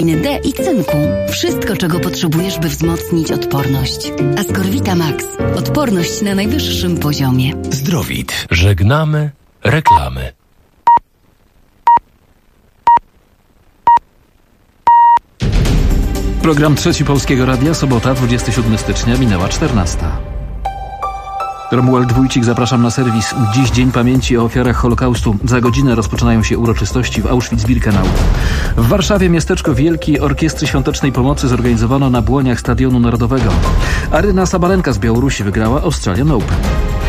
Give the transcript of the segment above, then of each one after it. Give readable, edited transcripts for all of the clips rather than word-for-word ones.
witaminy D i cynku. Wszystko, czego potrzebujesz, by wzmocnić odporność. Ascorvita Max. Odporność na najwyższym poziomie. Zdrowit. Żegnamy reklamy. Program Trzeci Polskiego Radia, sobota, 27 stycznia, minęła 14. Romuald Wójcik, zapraszam na serwis. Dziś Dzień Pamięci o ofiarach Holokaustu. Za godzinę rozpoczynają się uroczystości w Auschwitz-Birkenau. W Warszawie miasteczko Wielkiej Orkiestry Świątecznej Pomocy zorganizowano na błoniach Stadionu Narodowego. Aryna Sabalenka z Białorusi wygrała Australian Open.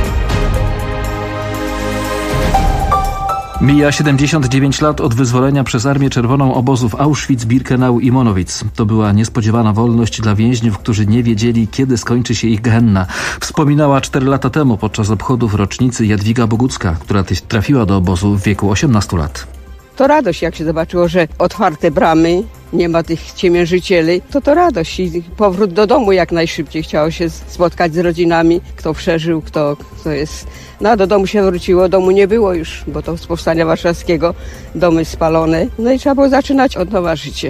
Mija 79 lat od wyzwolenia przez Armię Czerwoną obozów Auschwitz, Birkenau i Monowitz. To była niespodziewana wolność dla więźniów, którzy nie wiedzieli, kiedy skończy się ich gehenna. Wspominała 4 lata temu podczas obchodów rocznicy Jadwiga Bogucka, która trafiła do obozu w wieku 18 lat. To radość, jak się zobaczyło, że otwarte bramy, nie ma tych ciemiężycieli, to radość i powrót do domu jak najszybciej. Chciało się spotkać z rodzinami, kto przeżył, kto jest. No a do domu się wróciło, domu nie było już, bo to z Powstania Warszawskiego, domy spalone. No i trzeba było zaczynać od nowa życie.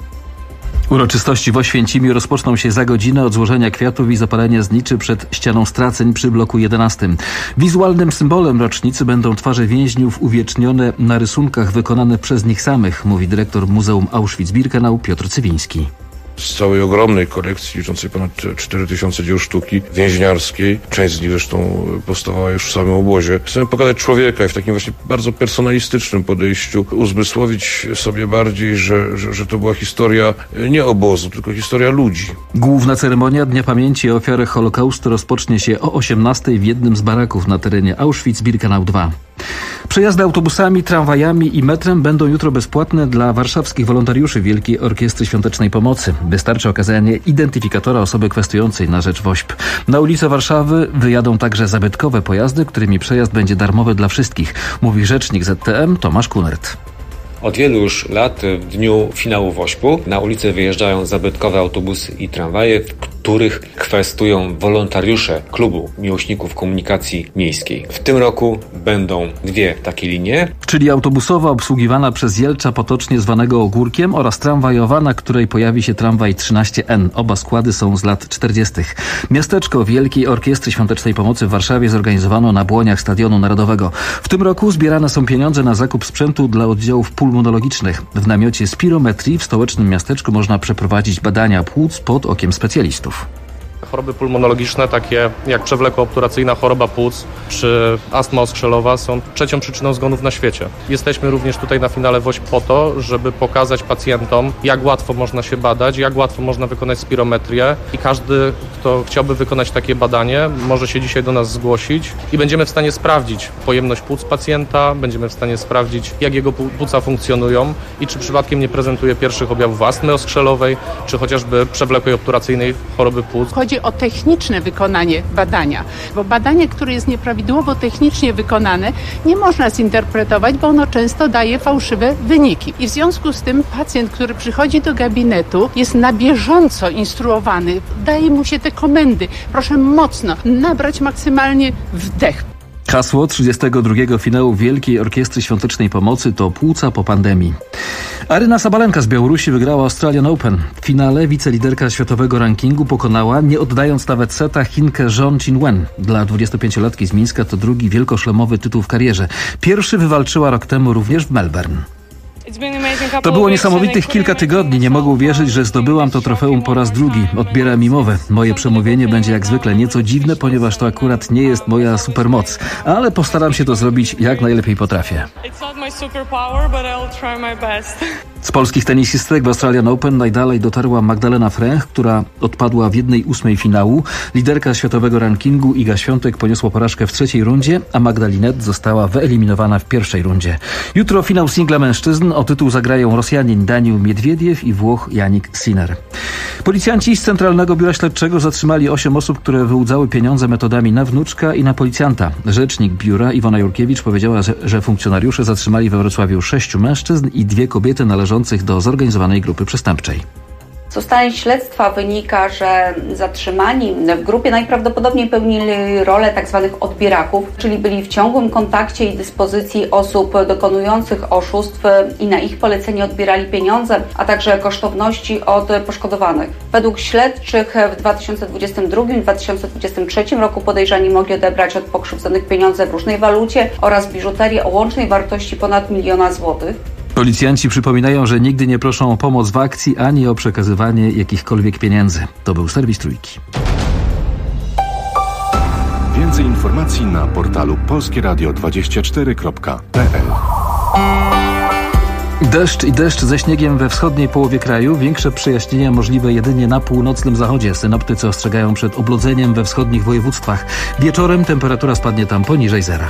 Uroczystości w Oświęcimiu rozpoczną się za godzinę od złożenia kwiatów i zapalenia zniczy przed ścianą straceń przy bloku 11. Wizualnym symbolem rocznicy będą twarze więźniów uwiecznione na rysunkach wykonane przez nich samych, mówi dyrektor Muzeum Auschwitz-Birkenau Piotr Cywiński. Z całej ogromnej kolekcji liczącej ponad 4000 dzieł sztuki więźniarskiej, część z nich zresztą powstawała już w samym obozie. Chcemy pokazać człowieka i w takim właśnie bardzo personalistycznym podejściu uzmysłowić sobie bardziej, że to była historia nie obozu, tylko historia ludzi. Główna ceremonia Dnia Pamięci o ofiarach Holokaustu rozpocznie się o 18:00 w jednym z baraków na terenie Auschwitz-Birkenau 2. Przejazdy autobusami, tramwajami i metrem będą jutro bezpłatne dla warszawskich wolontariuszy Wielkiej Orkiestry Świątecznej Pomocy. Wystarczy okazanie identyfikatora osoby kwestującej na rzecz WOŚP. Na ulice Warszawy wyjadą także zabytkowe pojazdy, którymi przejazd będzie darmowy dla wszystkich, mówi rzecznik ZTM Tomasz Kunert. Od wielu już lat w dniu finału WOŚP-u na ulicę wyjeżdżają zabytkowe autobusy i tramwaje, w których kwestują wolontariusze Klubu Miłośników Komunikacji Miejskiej. W tym roku będą 2 takie linie. Czyli autobusowa obsługiwana przez Jelcza, potocznie zwanego Ogórkiem, oraz tramwajowa, na której pojawi się tramwaj 13N. Oba składy są z lat 40. Miasteczko Wielkiej Orkiestry Świątecznej Pomocy w Warszawie zorganizowano na błoniach Stadionu Narodowego. W tym roku zbierane są pieniądze na zakup sprzętu dla oddziałów pulmonologicznych. W namiocie spirometrii w stołecznym miasteczku można przeprowadzić badania płuc pod okiem specjalistów. Choroby pulmonologiczne, takie jak przewlekła obturacyjna choroba płuc czy astma oskrzelowa, są 3. przyczyną zgonów na świecie. Jesteśmy również tutaj na finale WOŚP po to, żeby pokazać pacjentom, jak łatwo można się badać, jak łatwo można wykonać spirometrię i każdy, kto chciałby wykonać takie badanie, może się dzisiaj do nas zgłosić i będziemy w stanie sprawdzić pojemność płuc pacjenta, będziemy w stanie sprawdzić, jak jego płuca funkcjonują i czy przypadkiem nie prezentuje pierwszych objawów astmy oskrzelowej, czy chociażby przewlekłej obturacyjnej choroby płuc. Chodzi o techniczne wykonanie badania, bo badanie, które jest nieprawidłowo technicznie wykonane, nie można zinterpretować, bo ono często daje fałszywe wyniki. I w związku z tym pacjent, który przychodzi do gabinetu, jest na bieżąco instruowany, daje mu się te komendy. Proszę mocno nabrać maksymalnie wdech. Hasło 32. finału Wielkiej Orkiestry Świątecznej Pomocy to płuca po pandemii. Aryna Sabalenka z Białorusi wygrała Australian Open. W finale wiceliderka światowego rankingu pokonała, nie oddając nawet seta, Chinkę Zhong Qinwen. Dla 25-latki z Mińska to drugi wielkoszlemowy tytuł w karierze. Pierwszy wywalczyła rok temu również w Melbourne. To było niesamowitych kilka tygodni. Nie mogę uwierzyć, że zdobyłam to trofeum po raz drugi. Odbieram mi mowę. Moje przemówienie będzie jak zwykle nieco dziwne, ponieważ to akurat nie jest moja supermoc. Ale postaram się to zrobić jak najlepiej potrafię. Z polskich tenisistek w Australian Open najdalej dotarła Magdalena Fręch, która odpadła w 1/8 finału. Liderka światowego rankingu Iga Świątek poniosła porażkę w 3. rundzie, a Magda Linette została wyeliminowana w 1. rundzie. Jutro finał singla mężczyzn. O tytuł zagrają Rosjanin Daniil Miedwiediew i Włoch Jannik Sinner. Policjanci z Centralnego Biura Śledczego zatrzymali 8 osób, które wyłudzały pieniądze metodami na wnuczka i na policjanta. Rzecznik biura Iwona Jurkiewicz powiedziała, że funkcjonariusze zatrzymali we Wrocławiu 6 mężczyzn i 2 kobiety należących do zorganizowanej grupy przestępczej. Z ustaleń śledztwa wynika, że zatrzymani w grupie najprawdopodobniej pełnili rolę tzw. odbieraków, czyli byli w ciągłym kontakcie i dyspozycji osób dokonujących oszustw i na ich polecenie odbierali pieniądze, a także kosztowności od poszkodowanych. Według śledczych w 2022-2023 roku podejrzani mogli odebrać od pokrzywdzonych pieniądze w różnej walucie oraz biżuterię o łącznej wartości ponad 1 000 000 złotych. Policjanci przypominają, że nigdy nie proszą o pomoc w akcji ani o przekazywanie jakichkolwiek pieniędzy. To był serwis Trójki. Więcej informacji na portalu polskieradio24.pl. Deszcz i deszcz ze śniegiem we wschodniej połowie kraju. Większe przejaśnienia możliwe jedynie na północnym zachodzie. Synoptycy ostrzegają przed oblodzeniem we wschodnich województwach. Wieczorem temperatura spadnie tam poniżej zera.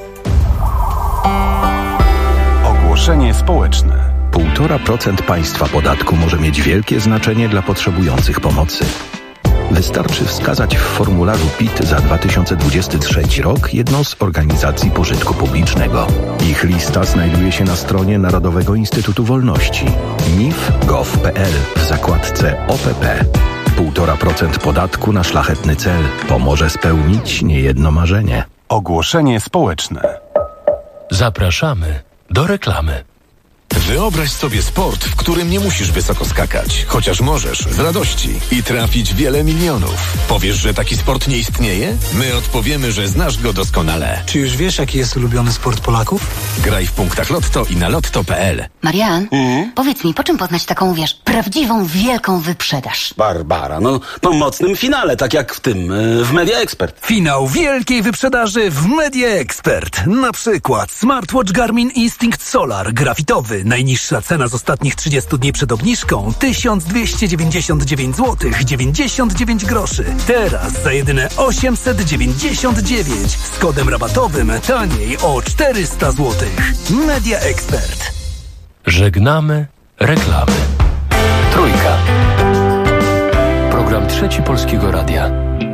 Ogłoszenie społeczne. 1,5% państwa podatku może mieć wielkie znaczenie dla potrzebujących pomocy. Wystarczy wskazać w formularzu PIT za 2023 rok jedną z organizacji pożytku publicznego. Ich lista znajduje się na stronie Narodowego Instytutu Wolności mif.gov.pl w zakładce OPP. 1,5% podatku na szlachetny cel pomoże spełnić niejedno marzenie. Ogłoszenie społeczne. Zapraszamy do reklamy. Wyobraź sobie sport, w którym nie musisz wysoko skakać, chociaż możesz z radości i trafić wiele milionów. Powiesz, że taki sport nie istnieje? My odpowiemy, że znasz go doskonale. Czy już wiesz, jaki jest ulubiony sport Polaków? Graj w punktach Lotto i na lotto.pl. Marian, powiedz mi, po czym poznać taką, prawdziwą, wielką wyprzedaż? Barbara, po mocnym finale, tak jak w tym, w Media Expert. Finał wielkiej wyprzedaży w Media Expert. Na przykład smartwatch Garmin Instinct Solar grafitowy. Najniższa cena z ostatnich 30 dni przed obniżką 1299 zł 99 groszy. Teraz za jedyne 899 z kodem rabatowym taniej o 400 zł. Media Expert. Żegnamy reklamy. Trójka. Program Trzeci Polskiego Radia.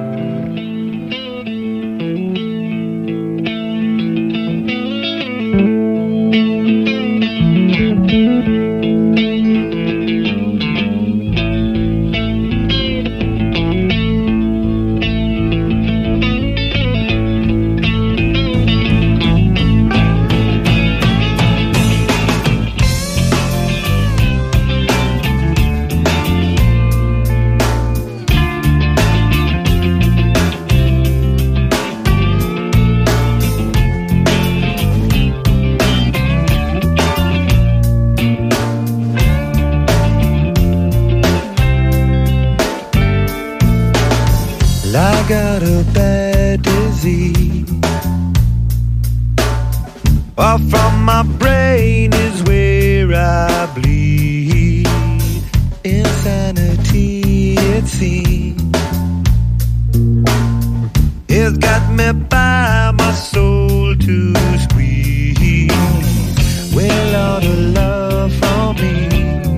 got a bad disease. Far from my brain is where I bleed. Insanity, it seems, it's got me by my soul to squeeze. Well, all the love from me,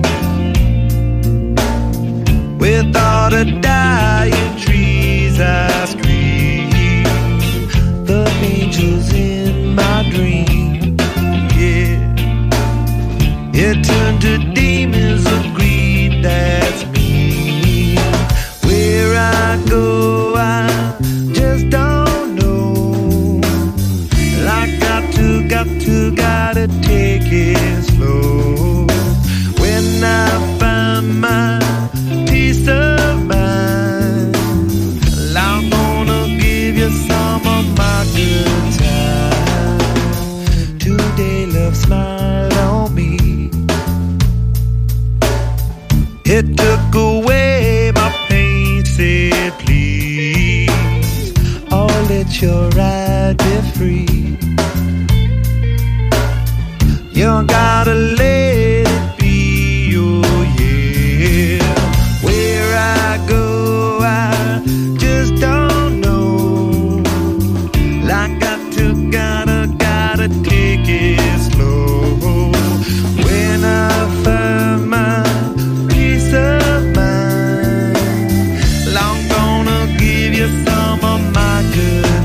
with all the dying trees I scream. The angels in my dream, yeah, it turned to demons of greed. That's me. Where I go, I just don't know. I gotta take it slow. When I find my peace of mind, I'm gonna give you some of my good time. Today love smiled on me. It took away my pain, said please, oh, let your ride be free. You gotta let it be, oh yeah. Where I go, I just don't know. I gotta take it slow. When I find my peace of mind, I'm gonna give you some of my good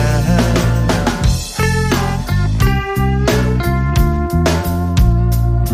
time.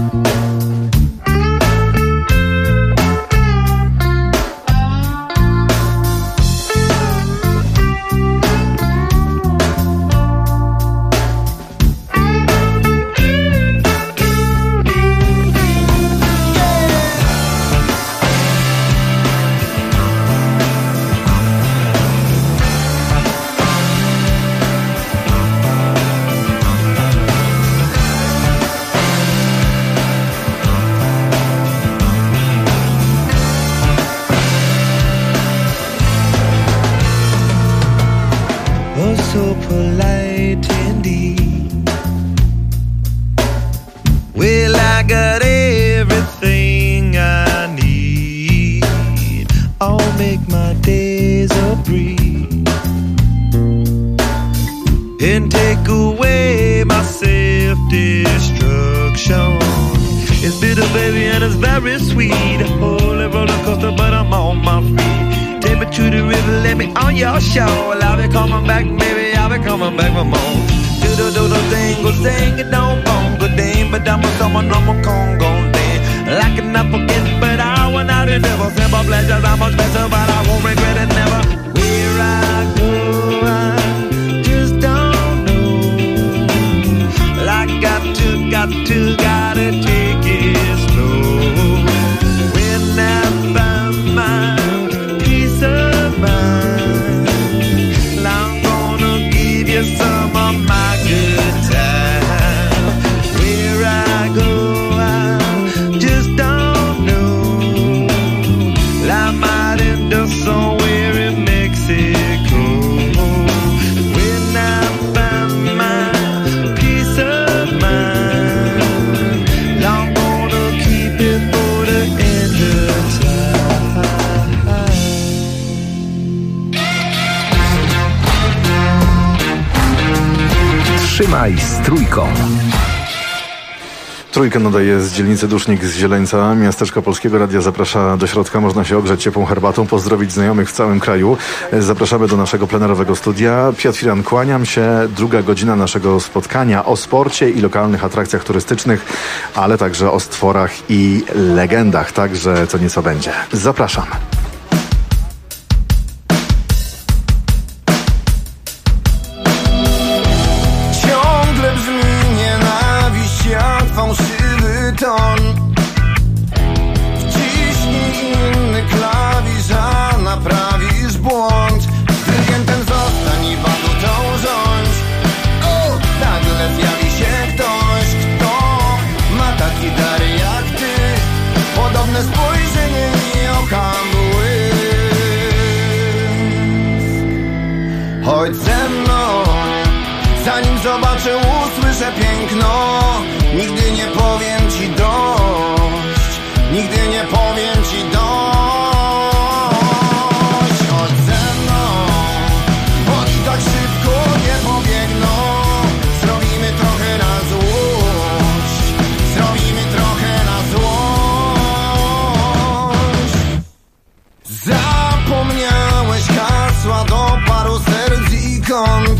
can take away my self-destruction. It's bitter, baby, and it's very sweet. Holy roller coaster, but I'm on my feet. Take me to the river, let me on your show. I'll be coming back, baby, I'll be coming back for more. Do-do-do-do-dingle, sing it, don't bongo, ding. But I'm someone, I'm a Congo, ding. Like an apple kid, but I want out the devil. Simple pleasures, I'm much better, but I won't regret it never. Where I go, I just don't know. I gotta take it slow. When I find my peace of mind, I'm gonna give you some of my good time. Where I go, I just don't know. I might end up somewhere in Mexico. When I find my peace of mind, I'm gonna keep it for the end of time. Trzymaj z Trójką. Trójkę nadaje z dzielnicy Dusznik z Zieleńca. Miasteczko Polskiego Radia zaprasza do środka. Można się ogrzeć ciepłą herbatą, pozdrowić znajomych w całym kraju. Zapraszamy do naszego plenerowego studia. Piotr Firan, kłaniam się. Druga godzina naszego spotkania o sporcie i lokalnych atrakcjach turystycznych, ale także o stworach i legendach. Także co nieco będzie. Zapraszam. Ciągle brzmi nienawiść jak fałszywy ton. Wciśnij inny klawisz, a naprawisz błąd. Dyrygientem zostań i batutą rządź. O, nagle zjawi się ktoś, kto ma taki dar jak ty. Podobne spojrzenie i oka błysk. Chodź ze mną, zanim zobaczę, usłyszę piękno. Nigdy nie powiem ci dość. Nigdy nie powiem ci dość. Chodź ze mną, oni tak szybko nie pobiegną. Zrobimy trochę na złość. Zrobimy trochę na złość. Zapomniałeś hasła do paru serc i kąt.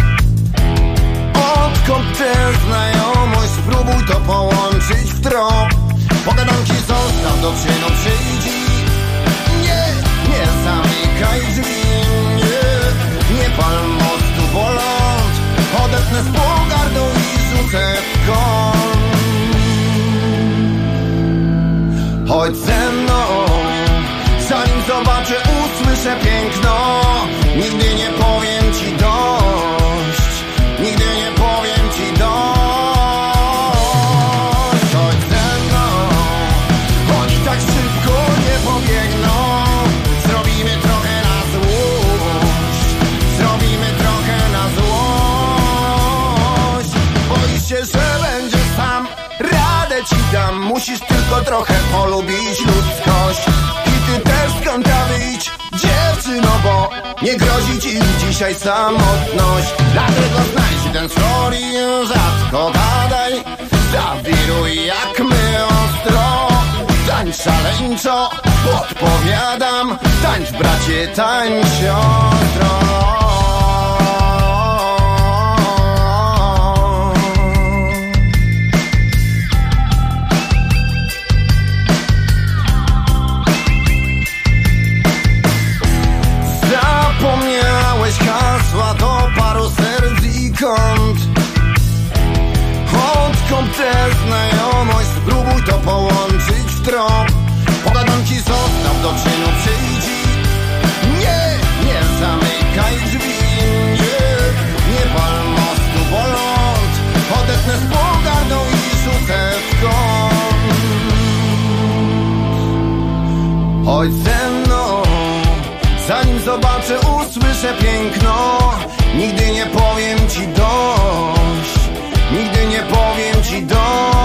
Odkąd tę znajomość, spróbuj to połączyć w trop. Pogadanki zostaw, do czynu przyjdź. Nie, nie zamykaj drzwi. Nie pal mostu, bo ląd odetnę z pogardą i rzucę w kąt. Chodź ze mną, zanim zobaczę, usłyszę piękno. Nigdy nie powiem ci dość. Nigdy nie powiem ci dość. Chodź ze mną, oni tak szybko nie pobiegną. Zrobimy trochę na złość. Zrobimy trochę na złość. Boisz się, że będziesz sam, radę ci dam. Musisz tylko trochę polubić ludzkość. I ty też z kąta wyjdź, dziewczyno, bo nie grozi ci dzisiaj samotność. Dlatego znajdź ten floor i rzadko gadaj. Zawiruj jak my ostro. Tańcz szaleńczo, podpowiadam. Tańcz bracie, tańcz siostro. Zapomniałeś hasła do paru serc i kąt. Odkąd tę znajomość, spróbuj to połączyć w trop. Pogadanki zostaw, do czynu przyjdź. Nie, nie zamykaj drzwi. Nie pal mostu, bo ląd odetnę z pogardą i rzucę w kąt. Chodź ze mną, zanim zobaczę, usłyszę piękno. Nigdy nie powiem ci dość. Nigdy nie powiem ci dość.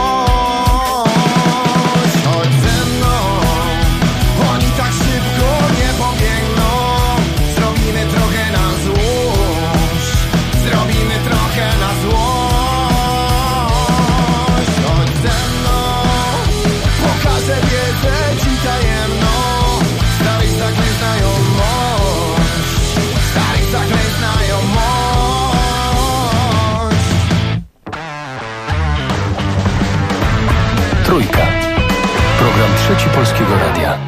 Chodź ze mną, oni tak szybko nie pobiegną. Zrobimy trochę na złość. Zrobimy trochę Radia.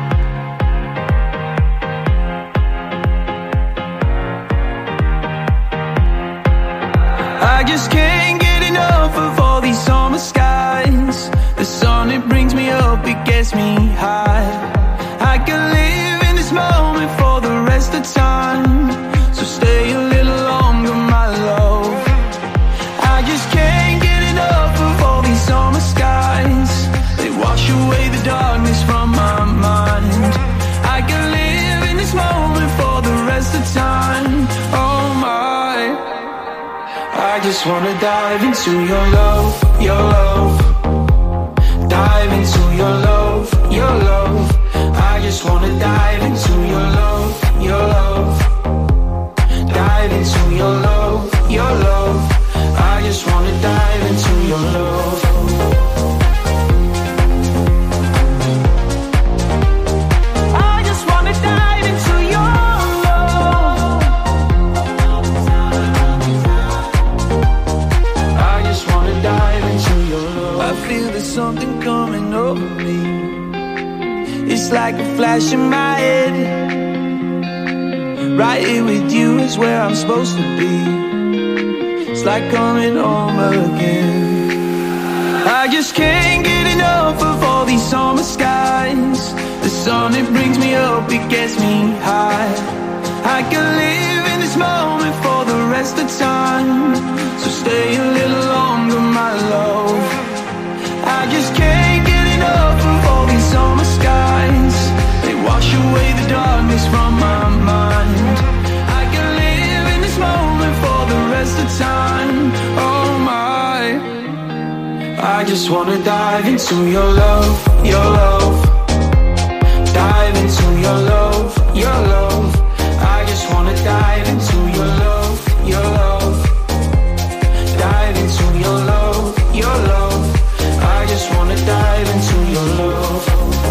I just can't get enough of all these summer skies. The sun, it brings me up, it gets me high. I can live in this moment for the rest of time. So stay a little longer, my love. I just can't get enough of all these summer skies. They wash away the darkness from my mind. I can live in this moment for the rest of time. Oh my, I just wanna dive into your love, your love. Dive into your love, your love. I just wanna dive into your love, your love. Dive into your love, your love. I just wanna dive into your love. I just wanna dive into your love. I just wanna dive into your love. I feel there's something coming over me. It's like a flash in my head. Right here with you is where I'm supposed to be. It's like coming home again. I just can't get enough of all these summer skies. The sun, it brings me up, it gets me high. I can live in this moment for the rest of time. So stay a little longer, my love. I just can't get enough of all these summer skies. They wash away the darkness from my mind. I can live in this moment for the rest of time. Oh my, I just wanna dive into your love, your love. Dive into your love, your love. I just wanna dive into your love, your love. Dive into your love, your love. I just wanna dive into your love.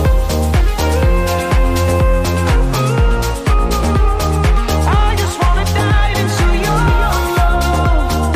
I just wanna dive into your love.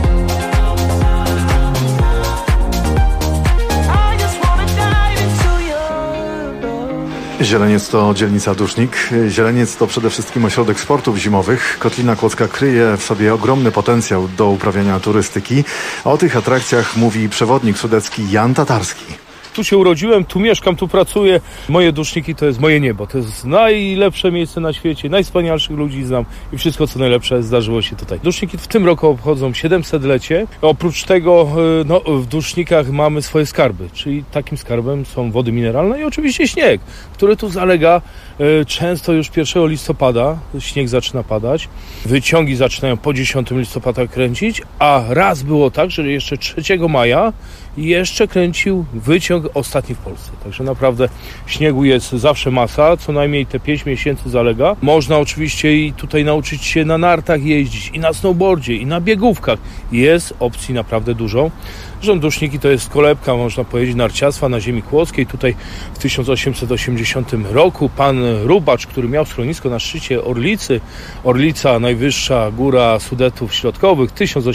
I just wanna dive into your love. Zieleniec to dzielnica Dusznik. Zieleniec to przede wszystkim ośrodek sportów zimowych. Kotlina Kłodzka kryje w sobie ogromny potencjał do uprawiania turystyki. A o tych atrakcjach mówi przewodnik sudecki Jan Tatarski. Tu się urodziłem, tu mieszkam, tu pracuję. Moje Duszniki to jest moje niebo. To jest najlepsze miejsce na świecie. Najwspanialszych ludzi znam i wszystko, co najlepsze, zdarzyło się tutaj. Duszniki w tym roku obchodzą 700-lecie. Oprócz tego w Dusznikach mamy swoje skarby, czyli takim skarbem są wody mineralne i oczywiście śnieg, który tu zalega często już 1 listopada. Śnieg zaczyna padać. Wyciągi zaczynają po 10 listopada kręcić, a raz było tak, że jeszcze 3 maja jeszcze kręcił wyciąg ostatni w Polsce. Także naprawdę śniegu jest zawsze masa, co najmniej te 5 miesięcy zalega. Można oczywiście i tutaj nauczyć się na nartach jeździć, i na snowboardzie, i na biegówkach. Jest opcji naprawdę dużo. Zresztą Duszniki to jest kolebka, można powiedzieć, narciarstwa na ziemi kłodzkiej. Tutaj w 1880 roku pan Rubacz, który miał schronisko na szczycie Orlicy, Orlica, najwyższa góra Sudetów Środkowych,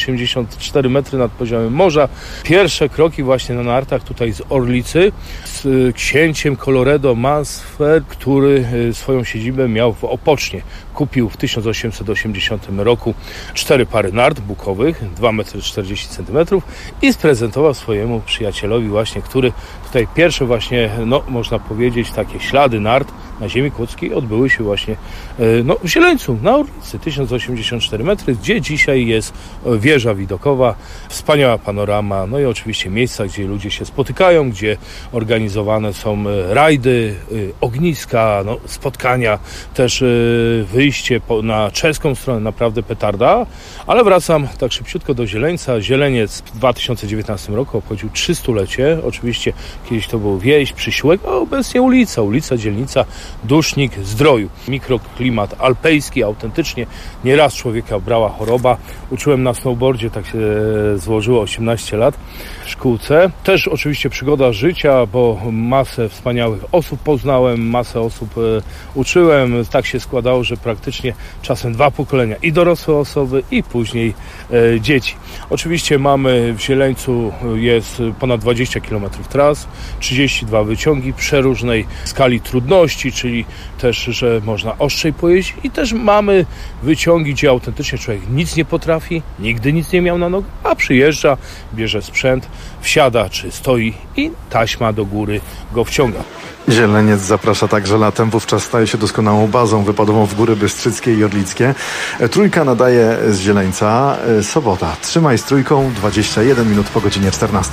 1084 metry nad poziomem morza. Pierwsze kroki właśnie na nartach tutaj z Orlicy z księciem Colloredo Mansfeld, który swoją siedzibę miał w Opocznie. Kupił w 1880 roku 4 pary nart bukowych, 2,40 m i sprezentował swojemu przyjacielowi właśnie, który tutaj pierwsze właśnie, można powiedzieć, takie ślady nart na ziemi kłodzkiej odbyły się właśnie w Zieleńcu, na Orlicy, 1084 metry, gdzie dzisiaj jest wieża widokowa, wspaniała panorama, i oczywiście miejsca, gdzie ludzie się spotykają, gdzie organizowane są rajdy, ogniska, spotkania, też wyjście na czeską stronę, naprawdę petarda, ale wracam tak szybciutko do Zieleńca. Zieleniec w 2019 roku obchodził 300-lecie, oczywiście kiedyś to był wieś, przysiłek, a obecnie ulica, dzielnica, dusznik zdroju. Mikroklimat alpejski, autentycznie. Nieraz człowieka brała choroba. Uczyłem na snowboardzie, tak się złożyło, 18 lat w szkółce. Też oczywiście przygoda życia, bo masę wspaniałych osób poznałem, masę osób uczyłem. Tak się składało, że praktycznie czasem 2 pokolenia i dorosłe osoby, i później dzieci. Oczywiście mamy w Zieleńcu jest ponad 20 km tras, 32 wyciągi przeróżnej skali trudności, czyli też, że można ostrzej pojeździć, i też mamy wyciągi, gdzie autentycznie człowiek nic nie potrafi, nigdy nic nie miał na nogach, a przyjeżdża, bierze sprzęt, wsiada czy stoi i taśma do góry go wciąga. Zieleniec zaprasza także latem, wówczas staje się doskonałą bazą wypadową w Góry Bystrzyckie i Orlickie. Trójka nadaje z Zieleńca. Sobota. Trzymaj z Trójką, 21 minut po godzinie 14.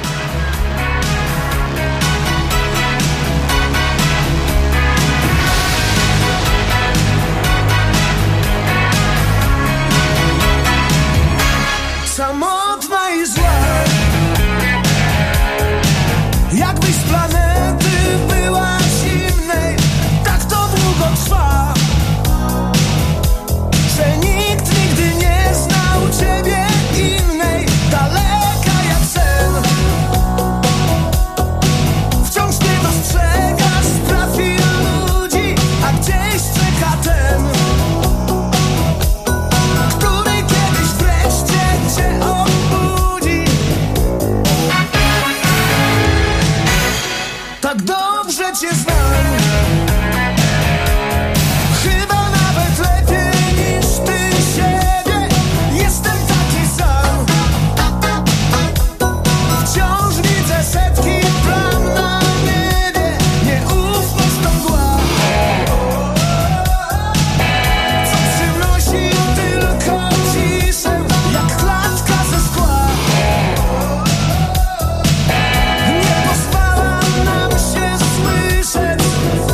Samotna i zła, jakbyś z planety byłaś innej. Tak to długo trwa, że nikt nigdy nie znał ciebie innej. Daleka jak sen, wciąż nie dostrzegasz profil ludzi, a gdzieś czeka ten, który kiedyś wreszcie cię obudzi. Tak dobrze cię znam, chyba nawet lepiej niż ty siebie. Jestem taki sam, wciąż widzę setki plam na niebie. Nieufność to mgła, co przynosi tylko ciszę, jak klatka ze szkła. Nie pozwala nam się słyszeć,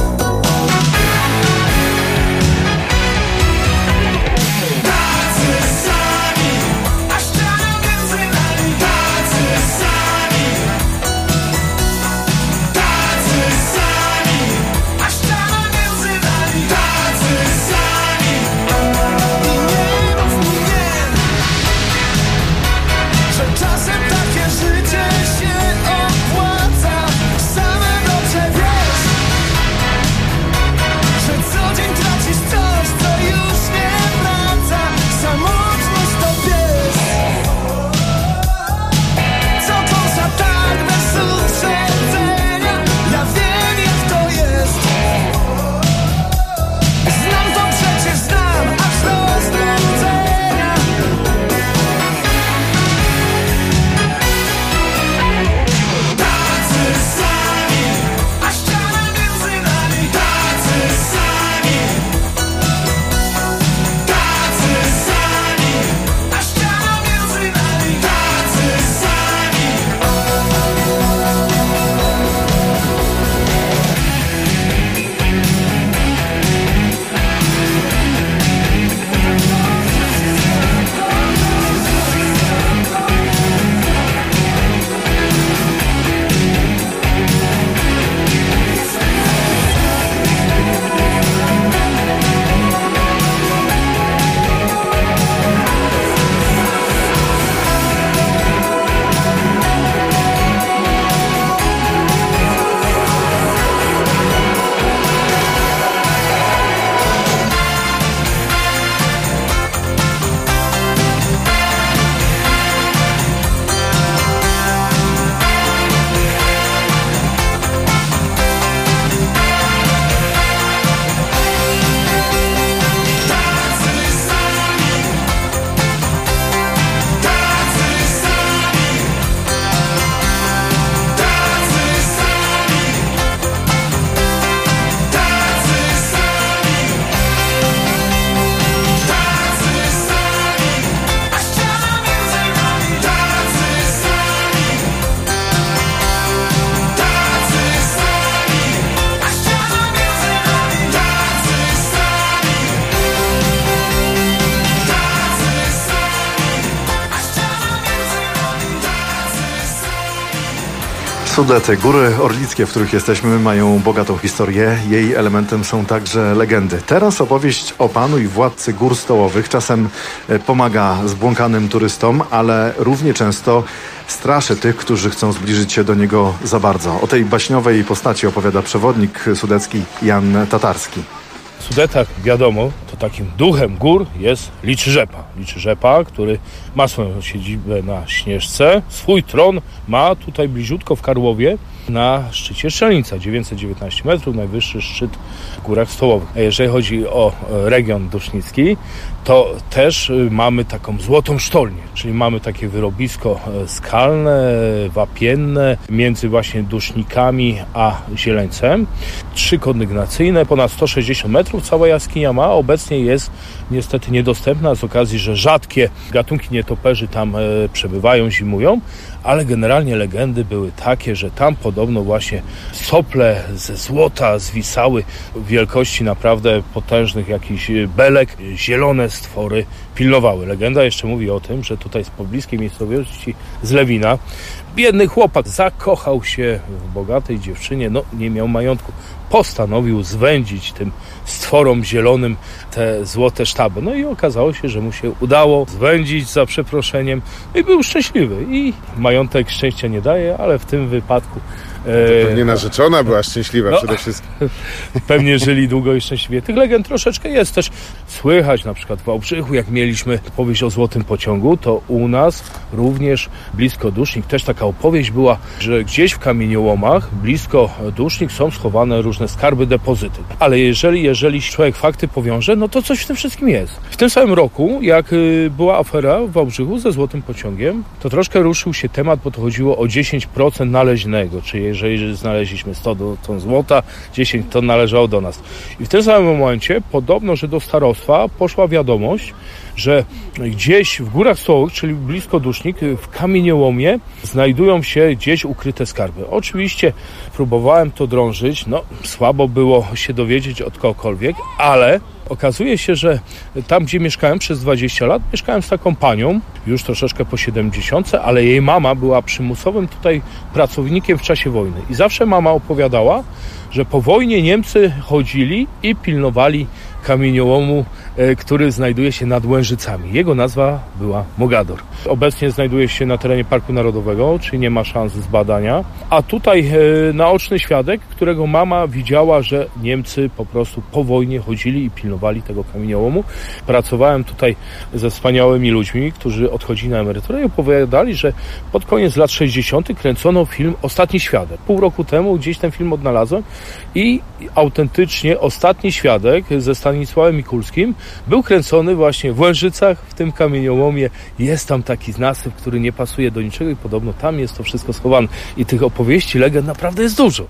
Sudety, góry orlickie, w których jesteśmy, mają bogatą historię. Jej elementem są także legendy. Teraz opowieść o panu i władcy gór stołowych czasem pomaga zbłąkanym turystom, ale równie często straszy tych, którzy chcą zbliżyć się do niego za bardzo. O tej baśniowej postaci opowiada przewodnik sudecki Jan Tatarski. W Sudetach, wiadomo, to takim duchem gór jest Liczy Rzepa, który ma swoją siedzibę na Śnieżce. Swój tron ma tutaj bliziutko w Karłowie na szczycie Strzelnica, 919 metrów, najwyższy szczyt w Górach Stołowych. A jeżeli chodzi o region dusznicki, to też mamy taką złotą sztolnię, czyli mamy takie wyrobisko skalne, wapienne między właśnie Dusznikami a Zieleńcem. 3 kondygnacyjne, ponad 160 metrów cała jaskinia ma. Obecnie jest niestety niedostępna z okazji, że rzadkie gatunki nietoperzy tam przebywają, zimują, ale generalnie legendy były takie, że tam podobno właśnie sople ze złota zwisały w wielkości naprawdę potężnych jakichś belek, zielone stwory pilnowały. Legenda jeszcze mówi o tym, że tutaj z pobliskiej miejscowości z Lewina biedny chłopak zakochał się w bogatej dziewczynie, nie miał majątku. Postanowił zwędzić tym stworom zielonym te złote sztaby. I okazało się, że mu się udało zwędzić za przeproszeniem i był szczęśliwy. I majątek szczęścia nie daje, ale w tym wypadku pewnie narzeczona była szczęśliwa przede wszystkim. Pewnie żyli długo i szczęśliwie. Tych legend troszeczkę jest też słychać, na przykład w Wałbrzychu, jak mieliśmy opowieść o Złotym Pociągu, to u nas również blisko Dusznik też taka opowieść była, że gdzieś w kamieniołomach blisko Dusznik są schowane różne skarby, depozyty. Ale jeżeli człowiek fakty powiąże, to coś w tym wszystkim jest. W tym samym roku, jak była afera w Wałbrzychu ze Złotym Pociągiem, to troszkę ruszył się temat, bo to chodziło o 10% należnego, czyli jeżeli znaleźliśmy 100 ton złota, 10 ton należało do nas. I w tym samym momencie podobno, że do starostwa poszła wiadomość, że gdzieś w Górach Stołowych, czyli blisko Dusznik, w kamieniołomie znajdują się gdzieś ukryte skarby. Oczywiście próbowałem to drążyć, słabo było się dowiedzieć od kogokolwiek, ale okazuje się, że tam, gdzie mieszkałem przez 20 lat, mieszkałem z taką panią, już troszeczkę po 70, ale jej mama była przymusowym tutaj pracownikiem w czasie wojny. I zawsze mama opowiadała, że po wojnie Niemcy chodzili i pilnowali kamieniołomu, który znajduje się nad Łężycami. Jego nazwa była Mogador. Obecnie znajduje się na terenie Parku Narodowego, czyli nie ma szans zbadania. A tutaj naoczny świadek, którego mama widziała, że Niemcy po prostu po wojnie chodzili i pilnowali tego kamieniołomu. Pracowałem tutaj ze wspaniałymi ludźmi, którzy odchodzili na emeryturę i opowiadali, że pod koniec lat 60. kręcono film Ostatni Świadek. Pół roku temu gdzieś ten film odnalazłem i autentycznie Ostatni Świadek ze Stanisławem Mikulskim był kręcony właśnie w Łężycach, w tym kamieniołomie. Jest tam taki nasyp, który nie pasuje do niczego i podobno tam jest to wszystko schowane. I tych opowieści, legend naprawdę jest dużo.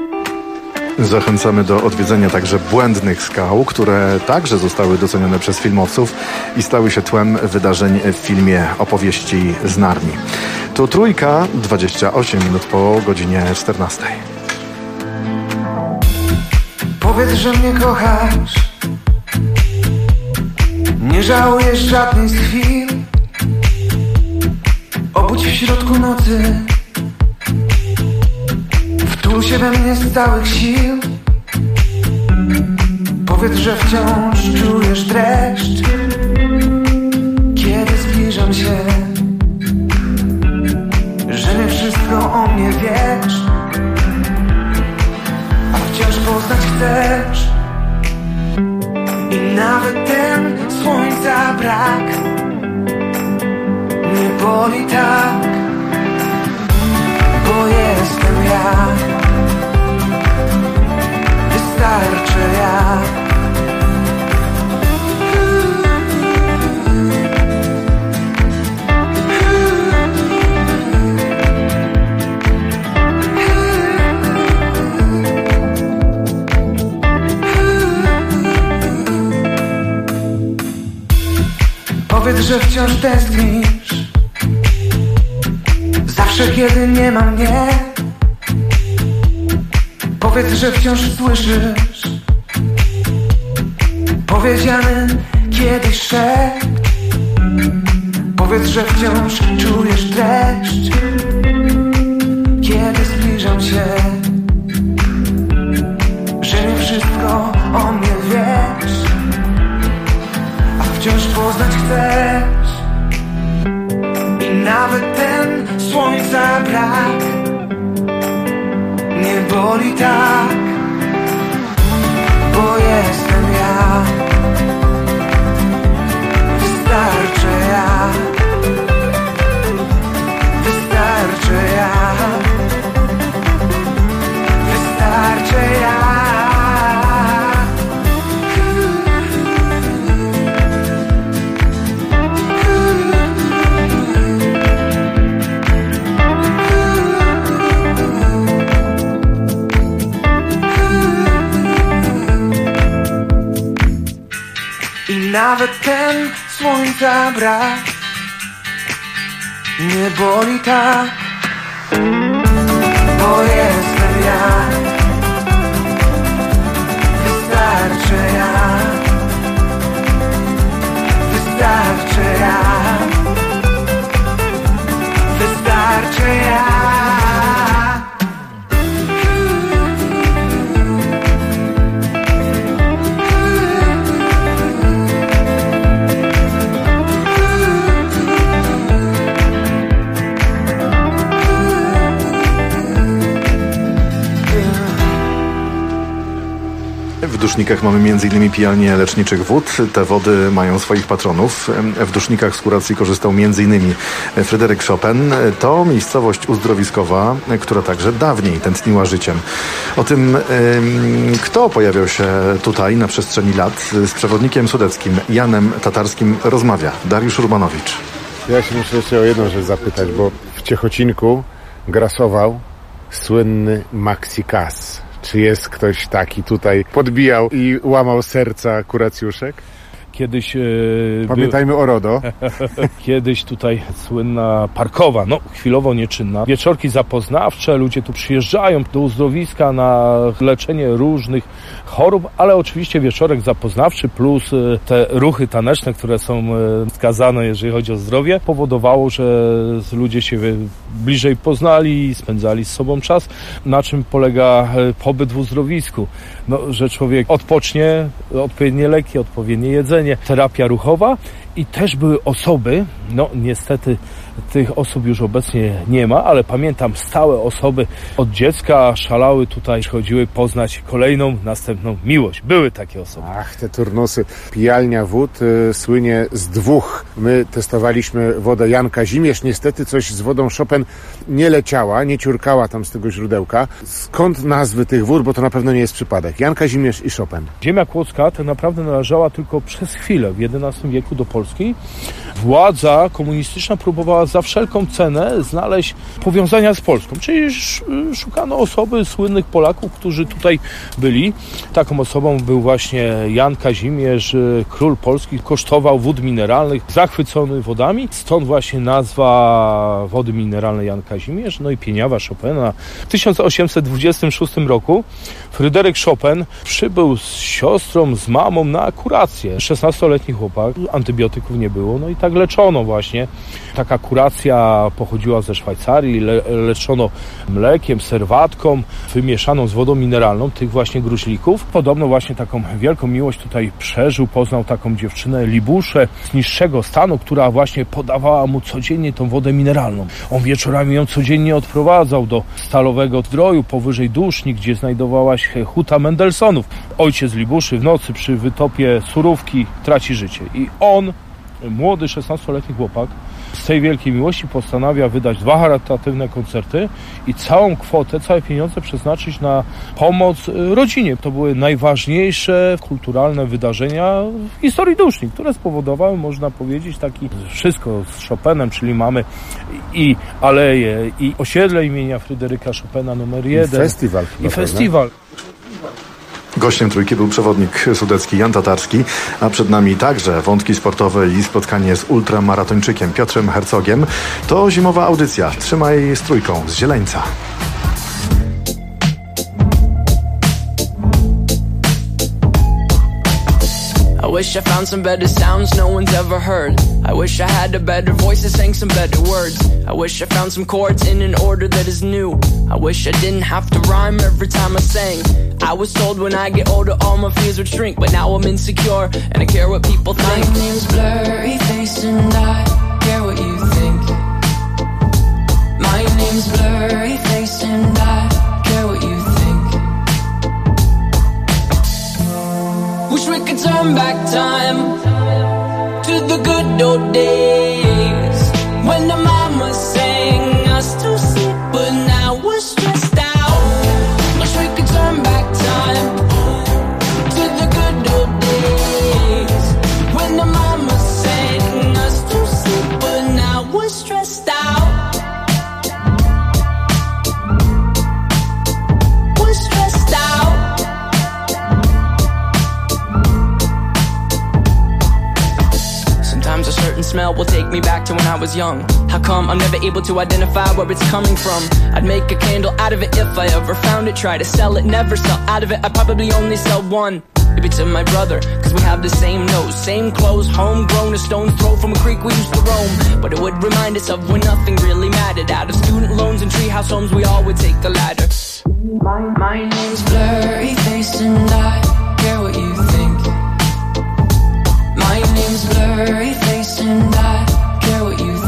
Zachęcamy do odwiedzenia także błędnych skał, które także zostały docenione przez filmowców i stały się tłem wydarzeń w filmie Opowieści z Narni. To Trójka, 28 minut po godzinie 14. Powiedz, że mnie kochasz. Nie żałujesz żadnej z chwil. Obudź w środku nocy. Wtul się we mnie z całych sił. Powiedz, że wciąż czujesz dreszcz, kiedy zbliżam się. Że nie wszystko o mnie wiesz, a wciąż poznać chcesz. I nawet ten słońca brak nie boli tak, bo jestem ja. Wystarczy ja. Powiedz, że wciąż tęsknisz, zawsze kiedy nie ma mnie. Powiedz, że wciąż słyszysz powiedziany kiedyś szept. Powiedz, że wciąż czujesz dreszcz, kiedy zbliżasz tak, nie boli tak, bo jestem ja. Wystarczy ja. Wystarczy ja. Wystarczy ja. I nawet ten słońca brak nie boli tak, bo jestem ja. Wystarczy ja. Wystarczy ja. Wystarczy ja. W Dusznikach mamy m.in. pijalnię leczniczych wód. Te wody mają swoich patronów. W Dusznikach z kuracji korzystał m.in. Fryderyk Chopin. To miejscowość uzdrowiskowa, która także dawniej tętniła życiem. O tym, kto pojawiał się tutaj na przestrzeni lat, z przewodnikiem sudeckim Janem Tatarskim rozmawia Dariusz Urbanowicz. Ja się muszę jeszcze o jedną rzecz zapytać, bo w Ciechocinku grasował słynny Maxi Cass. Czy jest ktoś taki tutaj podbijał i łamał serca kuracjuszek? Kiedyś... Pamiętajmy o RODO. Kiedyś tutaj słynna Parkowa, no chwilowo nieczynna. Wieczorki zapoznawcze, ludzie tu przyjeżdżają do uzdrowiska na leczenie różnych chorób, ale oczywiście wieczorek zapoznawczy plus te ruchy taneczne, które są wskazane, jeżeli chodzi o zdrowie, powodowało, że ludzie się bliżej poznali i spędzali z sobą czas. Na czym polega pobyt w uzdrowisku? No, że człowiek odpocznie, odpowiednie leki, odpowiednie jedzenie, terapia ruchowa i też były osoby, no niestety tych osób już obecnie nie ma, ale pamiętam stałe osoby od dziecka szalały tutaj, chodziły poznać kolejną, następną miłość. Były takie osoby. Ach, te turnusy. Pijalnia wód słynie z dwóch. My testowaliśmy wodę Jan Kazimierz. Niestety coś z wodą Chopin nie leciała, nie ciurkała tam z tego źródełka. Skąd nazwy tych wód? Bo to na pewno nie jest przypadek. Jan Kazimierz i Chopin. Ziemia kłodzka tak naprawdę należała tylko przez chwilę w XI wieku do Polski. Władza komunistyczna próbowała za wszelką cenę znaleźć powiązania z Polską, czyli szukano osoby, słynnych Polaków, którzy tutaj byli. Taką osobą był właśnie Jan Kazimierz, król Polski, kosztował wód mineralnych, zachwycony wodami. Stąd właśnie nazwa wody mineralnej Jan Kazimierz, no i pieniawa Chopina. W 1826 roku Fryderyk Chopin przybył z siostrą, z mamą na kurację. 16-letni chłopak, antybiotyków nie było, no i tak leczono właśnie. Taka kuracja pochodziła ze Szwajcarii, leczono mlekiem, serwatką, wymieszaną z wodą mineralną tych właśnie gruźlików. Podobno właśnie taką wielką miłość tutaj przeżył, poznał taką dziewczynę Libuszę z niższego stanu, która właśnie podawała mu codziennie tą wodę mineralną. On wieczorami ją codziennie odprowadzał do Stalowego Zdroju, powyżej Dusznik, gdzie znajdowała się huta Mendelssohnów. Ojciec Libuszy w nocy przy wytopie surówki traci życie. I on, młody 16-letni chłopak, z tej wielkiej miłości postanawia wydać 2 charytatywne koncerty i całą kwotę, całe pieniądze przeznaczyć na pomoc rodzinie. To były najważniejsze kulturalne wydarzenia w historii Dusznik, które spowodowały, można powiedzieć, taki wszystko z Chopinem, czyli mamy i aleje, i osiedle imienia Fryderyka Chopina numer 1. I festiwal. Gościem Trójki był przewodnik sudecki Jan Tatarski, a przed nami także wątki sportowe i spotkanie z ultramaratończykiem Piotrem Hercogiem. To zimowa audycja. Trzymaj z Trójką z Zieleńca. I wish I found some better sounds no one's ever heard. I wish I had a better voice that sang some better words. I wish I found some chords in an order that is new. I wish I didn't have to rhyme every time I sang. I was told when I get older all my fears would shrink, but now I'm insecure and I care what people think. My name's Blurry Face and I care what you think. My name name's blurry face and I care what you think. Wish we could turn back time to the good old days when the mama sang us to sleep, but now we're stressed out. Wish we could turn back time to the good old days when the mama sang us to sleep, but now we're stressed out. We're stressed out. Sometimes a certain smell will take me back to when I was young. How come I'm never able to identify where it's coming from? I'd make a candle out of it if I ever found it. Try to sell it, never sell out of it. I'd probably only sell one. Maybe to my brother, cause we have the same nose, same clothes, homegrown, a stone's throw from a creek we used to roam. But it would remind us of when nothing really mattered. Out of student loans and treehouse homes, we all would take the ladder. My name's blurry face and I care what you think. My name's blurry face and I care what you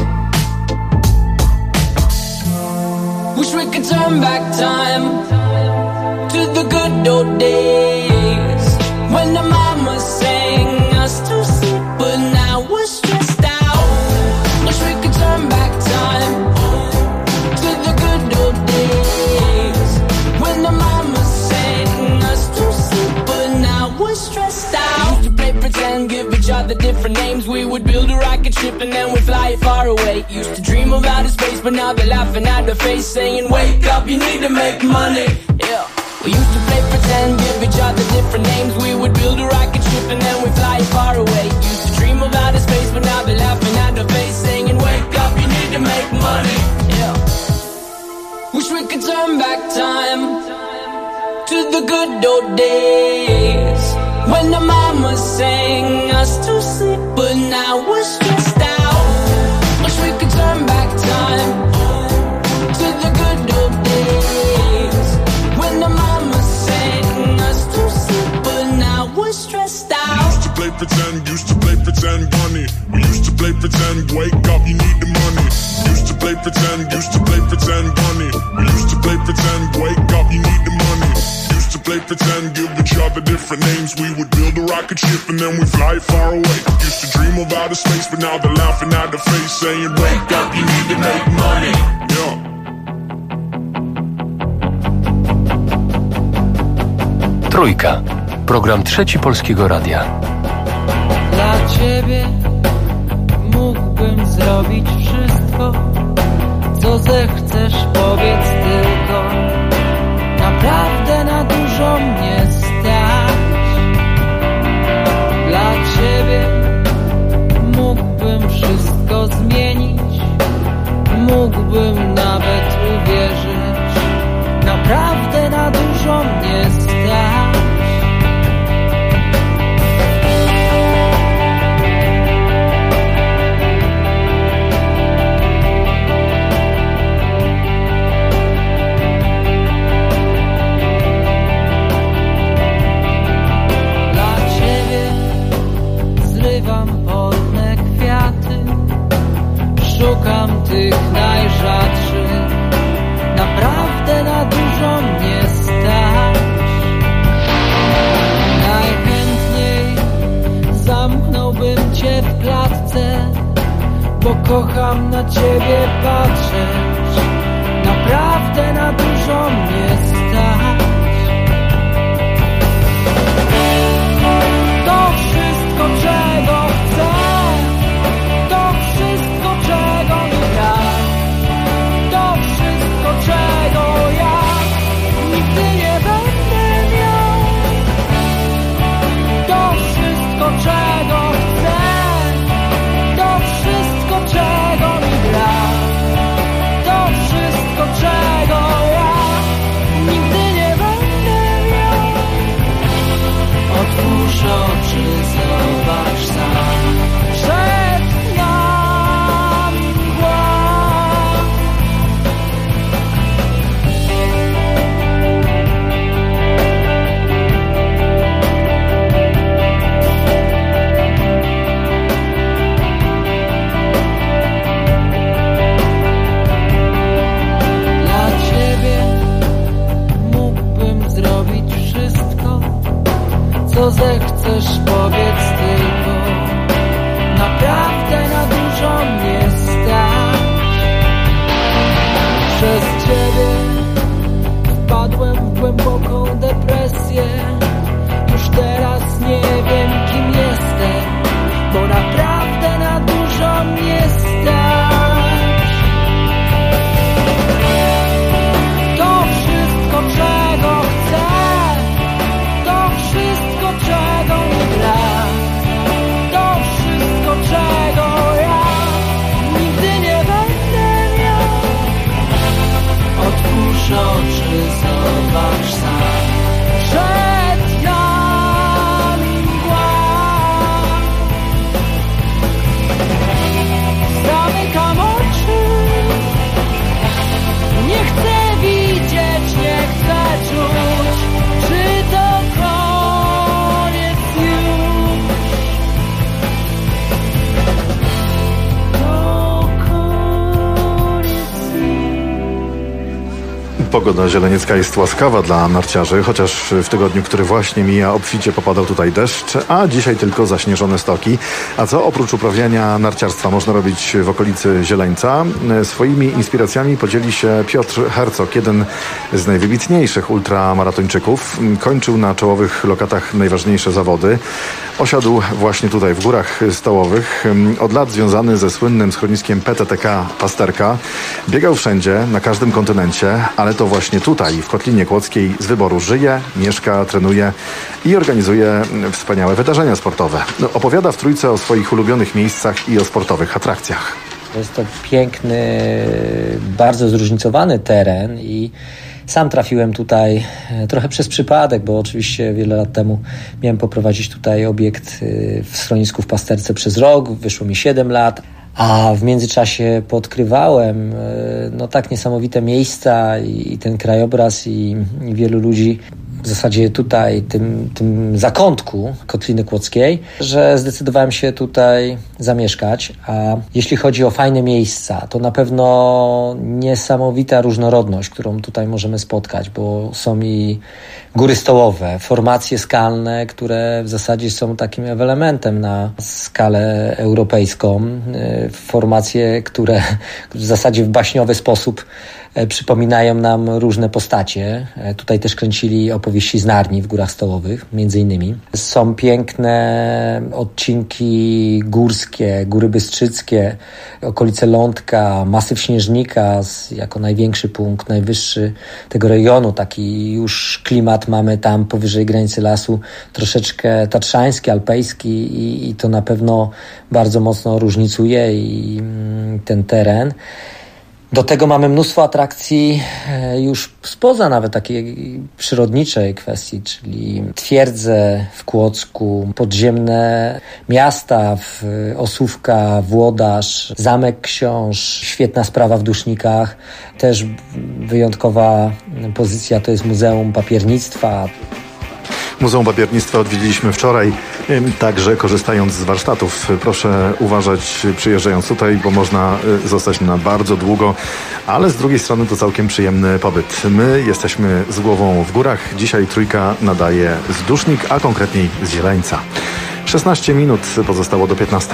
think. Wish we could turn back time to the good old days when the mama sang us to sleep, but now we're stressed out. Wish we could turn back time to the good old days when the mama sang us to sleep, but now we're stressed out. Used to play pretend, give each other different names. We would build a rocket ship and then we'd fly it far away. Used to dream of outer space, but now they're laughing at the face, saying, wake up, you need to make money. Yeah. We used to play pretend, give each other different names. We would build a rocket ship and then we'd fly it far away. Used to dream of outer space, but now they're laughing at the face, saying, wake up, you need to make money. Yeah. Wish we could turn back time to the good old days when the mama sang us to sleep, but now we're stressed out. Wish we could turn back time to the good old days when the mama sang us to sleep, but now we're stressed out. Used to play pretend, bunny. We used to play pretend, wake up, you need the money. Used to play pretend, bunny. We used to play pretend, wake up, you need the money. Used to play pretend, give each other different names. We would build a rocket ship and then we fly far away. Used to dream of outer space, but now they're laughing at the face, saying, wake up, you need to make money. Yeah. Trójka. Program Trzeci Polskiego Radia. Dla ciebie mógłbym zrobić wszystko, co zechcesz, powiedz tylko. Naprawdę na dużo mnie stać. Dla ciebie mógłbym wszystko zmienić, mógłbym nawet uwierzyć. Naprawdę na dużo mnie stać. co zechcesz, powiedz tylko. Naprawdę na dużo mnie stać. Przez ciebie wpadłem w głęboką depresję. Już teraz nie wiem, kim jestem, bo naprawdę na dużo mnie stać. To wszystko, czego chcę, to wszystko, czego mi brak, to wszystko, czego ja nigdy nie będę miał. Otwórz oczy, zobacz sam. Przed nami mgła. Zamykam oczy. Nie chcę widzieć, nie chcę czuć. Czy to koniec już? To koniec już. Pogoda zieleniecka jest łaskawa dla narciarzy, chociaż w tygodniu, który właśnie mija, obficie popadał tutaj deszcz, a dzisiaj tylko zaśnieżone stoki. A co oprócz uprawiania narciarstwa można robić w okolicy Zieleńca? Swoimi inspiracjami podzieli się Piotr Hercog, jeden z najwybitniejszych ultramaratończyków. Kończył na czołowych lokatach najważniejsze zawody. Osiadł właśnie tutaj w Górach Stołowych. Od lat związany ze słynnym schroniskiem PTTK Pasterka. Biegał wszędzie, na każdym kontynencie, ale to właśnie tutaj, w Kotlinie Kłodzkiej, z wyboru żyje, mieszka, trenuje i organizuje wspaniałe wydarzenia sportowe. Opowiada w Trójce o swoich ulubionych miejscach i o sportowych atrakcjach. Jest to piękny, bardzo zróżnicowany teren i sam trafiłem tutaj trochę przez przypadek, bo oczywiście wiele lat temu miałem poprowadzić tutaj obiekt w schronisku w Pasterce przez rok, wyszło mi 7 lat. A w międzyczasie podkrywałem tak niesamowite miejsca i ten krajobraz i wielu ludzi w zasadzie tutaj, tym zakątku Kotliny Kłodzkiej, że zdecydowałem się tutaj zamieszkać. A jeśli chodzi o fajne miejsca, to na pewno niesamowita różnorodność, którą tutaj możemy spotkać, bo są i góry stołowe, formacje skalne, które w zasadzie są takim elementem na skalę europejską. Formacje, które w zasadzie w baśniowy sposób przypominają nam różne postacie. Tutaj też kręcili opowieści z Narni w Górach Stołowych, między innymi. Są piękne odcinki górskie, Góry Bystrzyckie, okolice Lądka, Masyw Śnieżnika jako największy punkt, najwyższy tego rejonu. Taki już klimat mamy tam powyżej granicy lasu, troszeczkę tatrzański, alpejski i to na pewno bardzo mocno różnicuje i ten teren. Do tego mamy mnóstwo atrakcji już spoza nawet takiej przyrodniczej kwestii, czyli twierdze w Kłodzku, podziemne miasta, Osówka, Włodarz, Zamek Książ, świetna sprawa w Dusznikach, też wyjątkowa pozycja to jest Muzeum Papiernictwa. Muzeum Papiernictwa odwiedziliśmy wczoraj, także korzystając z warsztatów. Proszę uważać przyjeżdżając tutaj, bo można zostać na bardzo długo, ale z drugiej strony to całkiem przyjemny pobyt. My jesteśmy z głową w górach. Dzisiaj Trójka nadaje z Dusznik, a konkretniej z Zieleńca. 16 minut pozostało do 15.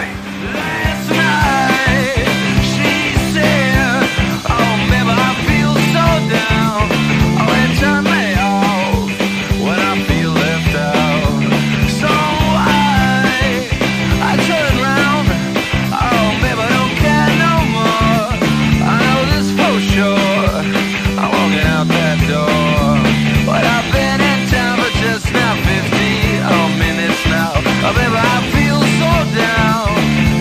I feel so down.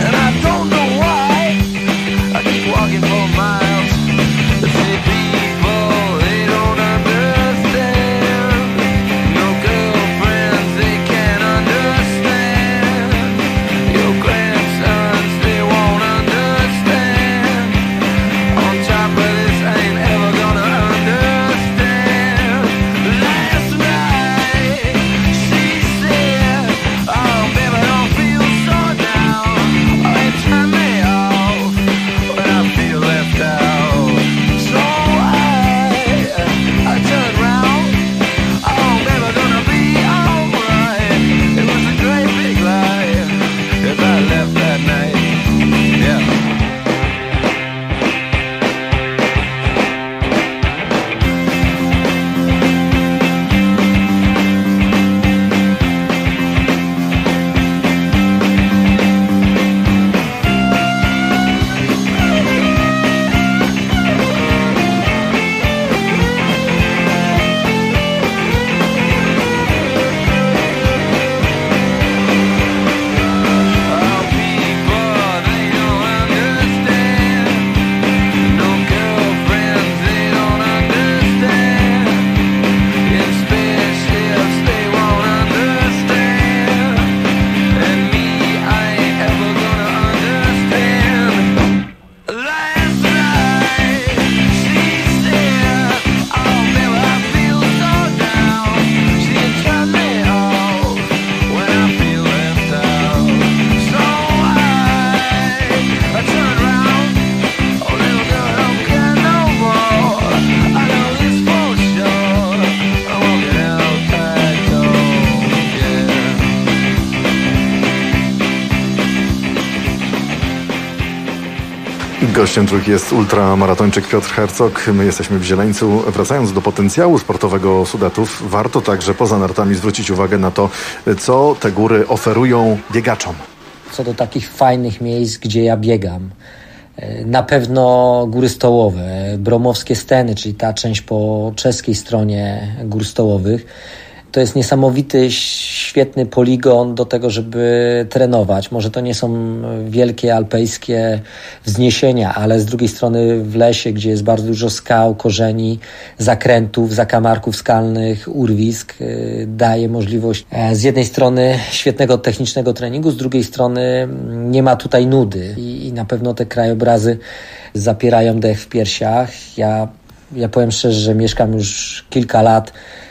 Gościem trójki jest ultramaratończyk Piotr Hercog. My jesteśmy w Zieleńcu. Wracając do potencjału sportowego Sudetów, warto także poza nartami zwrócić uwagę na to, co te góry oferują biegaczom. Co do takich fajnych miejsc, gdzie ja biegam, na pewno góry stołowe, bromowskie Steny, czyli ta część po czeskiej stronie gór stołowych. To jest niesamowity, świetny poligon do tego, żeby trenować. Może to nie są wielkie alpejskie wzniesienia, ale z drugiej strony w lesie, gdzie jest bardzo dużo skał, korzeni, zakrętów, zakamarków skalnych, urwisk, daje możliwość z jednej strony świetnego technicznego treningu, z drugiej strony nie ma tutaj nudy i na pewno te krajobrazy zapierają dech w piersiach. Ja powiem szczerze, że mieszkam już kilka lat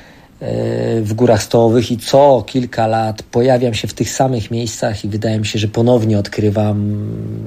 w górach stołowych i co kilka lat pojawiam się w tych samych miejscach i wydaje mi się, że ponownie odkrywam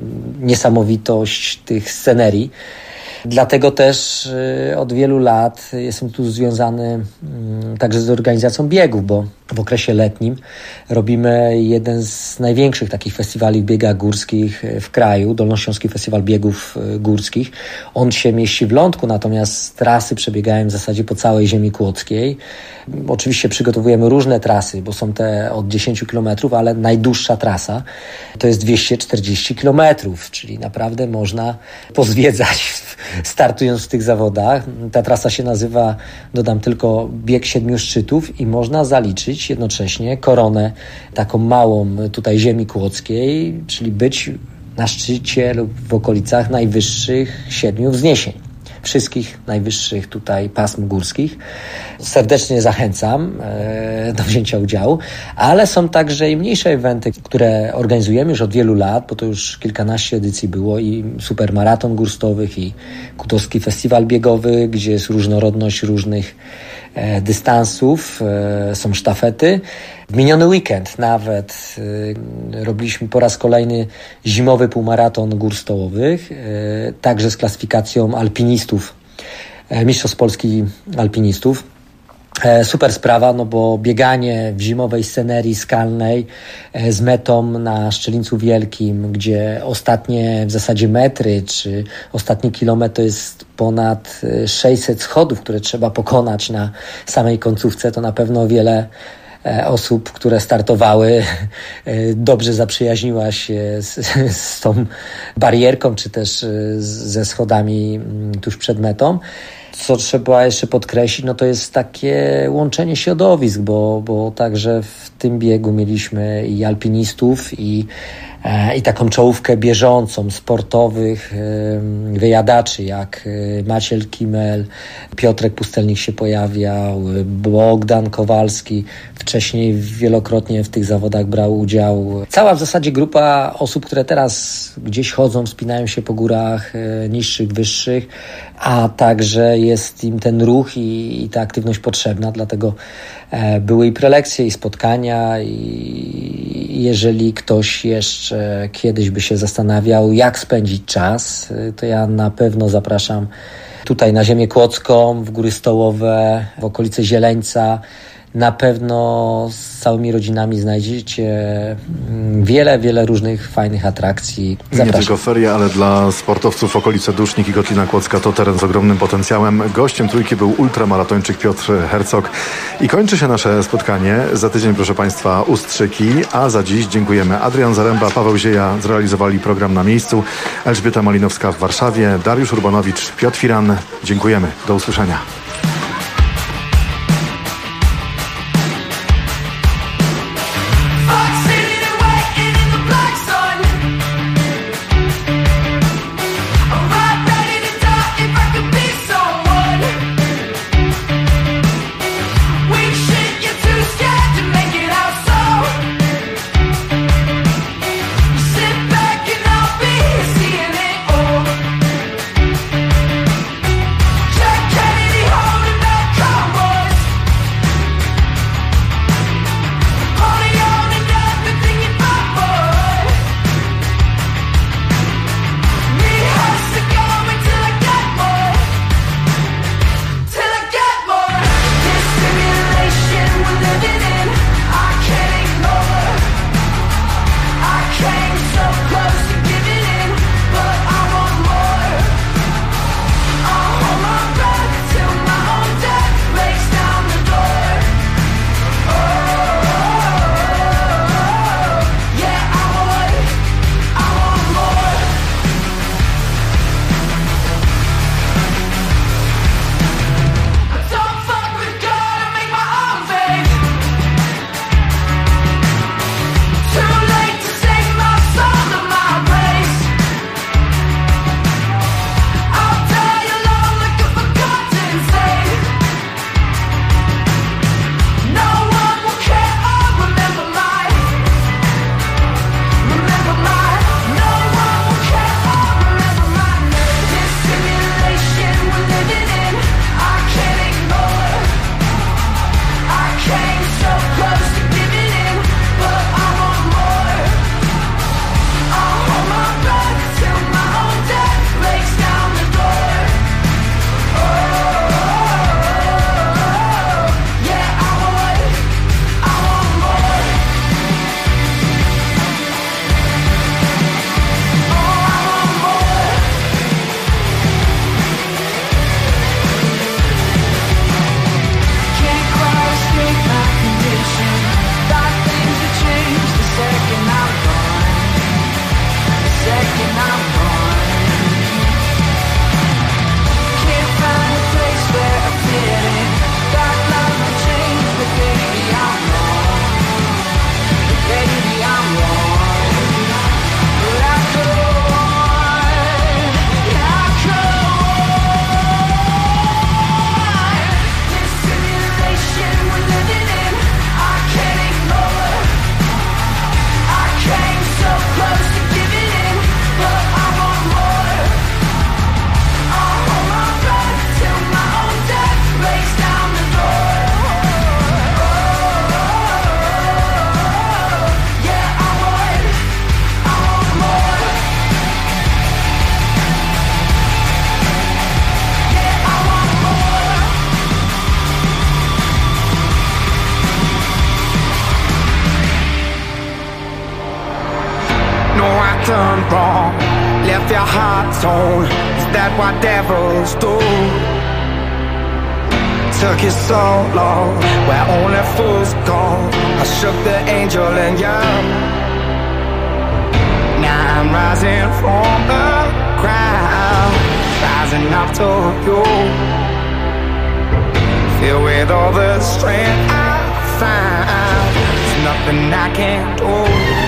niesamowitość tych scenerii. Dlatego też od wielu lat jestem tu związany także z organizacją biegów, bo w okresie letnim robimy jeden z największych takich festiwali w biegach górskich w kraju, Dolnośląski Festiwal Biegów Górskich. On się mieści w Lądku, natomiast trasy przebiegają w zasadzie po całej ziemi kłodzkiej. Oczywiście przygotowujemy różne trasy, bo są te od 10 km, ale najdłuższa trasa to jest 240 km, czyli naprawdę można pozwiedzać startując w tych zawodach. Ta trasa się nazywa, dodam tylko, Bieg 7 Szczytów i można zaliczyć jednocześnie koronę taką małą tutaj ziemi kłodzkiej, czyli być na szczycie lub w okolicach najwyższych 7 wzniesień. Wszystkich najwyższych tutaj pasm górskich. Serdecznie zachęcam do wzięcia udziału, ale są także i mniejsze eventy, które organizujemy już od wielu lat, bo to już kilkanaście edycji było i supermaraton gór stołowych i Kutowski Festiwal Biegowy, gdzie jest różnorodność różnych dystansów, są sztafety. W miniony weekend nawet robiliśmy po raz kolejny zimowy półmaraton gór stołowych, także z klasyfikacją alpinistów, mistrzostw Polski alpinistów. Super sprawa, no bo bieganie w zimowej scenerii skalnej z metą na Szczelińcu Wielkim, gdzie ostatnie w zasadzie metry czy ostatni kilometr to jest ponad 600 schodów, które trzeba pokonać na samej końcówce, to na pewno wiele osób, które startowały, dobrze zaprzyjaźniła się z tą barierką, czy też ze schodami tuż przed metą. Co trzeba jeszcze podkreślić, no to jest takie łączenie środowisk, bo także w tym biegu mieliśmy i alpinistów, i taką czołówkę bieżącą sportowych wyjadaczy, jak Maciej Kimel, Piotrek Pustelnik się pojawiał, Bogdan Kowalski, wcześniej wielokrotnie w tych zawodach brał udział. Cała w zasadzie grupa osób, które teraz gdzieś chodzą, wspinają się po górach niższych, wyższych, a także jest im ten ruch i ta aktywność potrzebna, dlatego były i prelekcje, i spotkania, i jeżeli ktoś jeszcze kiedyś by się zastanawiał, jak spędzić czas, to ja na pewno zapraszam tutaj na ziemię kłodzką, w góry stołowe, w okolice Zieleńca. Na pewno z całymi rodzinami znajdziecie wiele różnych fajnych atrakcji. Zapraszam. Nie tylko ferie, ale dla sportowców okolice Dusznik i Kotlina Kłodzka to teren z ogromnym potencjałem. Gościem trójki był ultramaratończyk Piotr Hercog. I kończy się nasze spotkanie. Za tydzień, proszę Państwa, Ustrzyki, a za dziś dziękujemy. Adrian Zaręba, Paweł Zieja zrealizowali program na miejscu. Elżbieta Malinowska w Warszawie, Dariusz Urbanowicz, Piotr Firan. Dziękujemy. Do usłyszenia. Kennedy heart torn. Is that what devils do? Took you so long, where only fools go. I shook the angel and young. Now I'm rising from the ground, rising up to you. Filled with all the strength I found, there's nothing I can't do.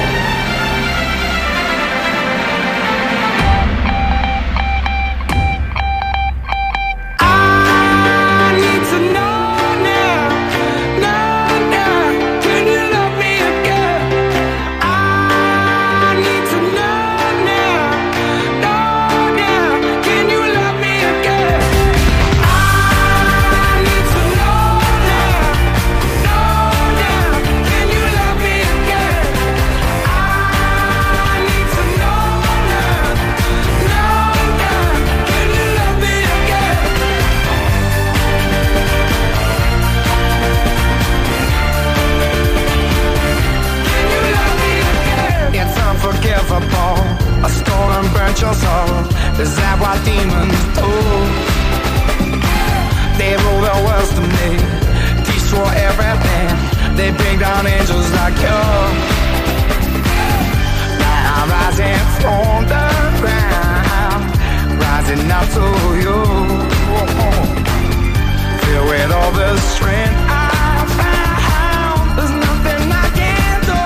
A storm burnt your soul. Is that what demons do? They rule the world to me, destroy everything. They bring down angels like you. Now I'm rising from the ground, rising up to you. Filled with all the strength I found, there's nothing I can't do.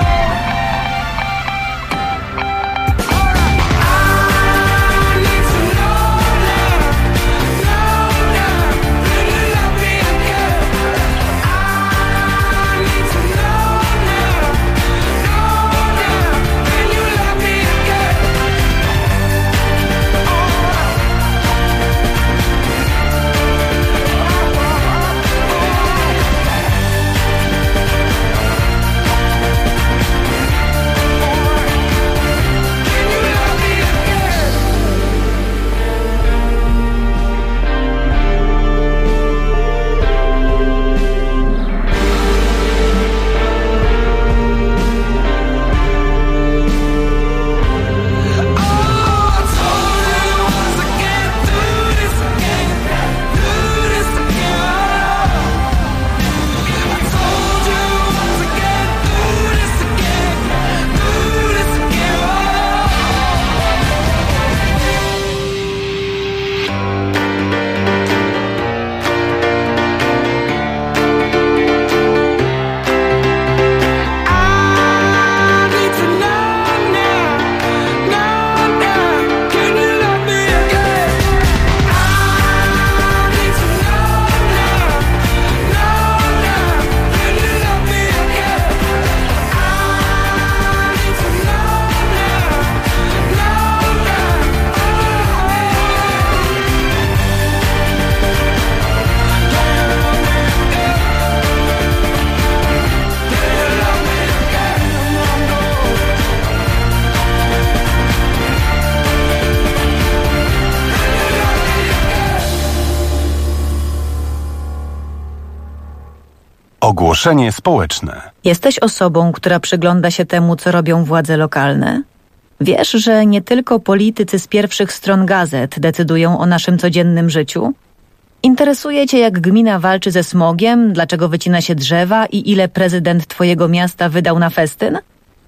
Ogłoszenie społeczne. Jesteś osobą, która przygląda się temu, co robią władze lokalne? Wiesz, że nie tylko politycy z pierwszych stron gazet decydują o naszym codziennym życiu? Interesuje cię, jak gmina walczy ze smogiem, dlaczego wycina się drzewa i ile prezydent twojego miasta wydał na festyn?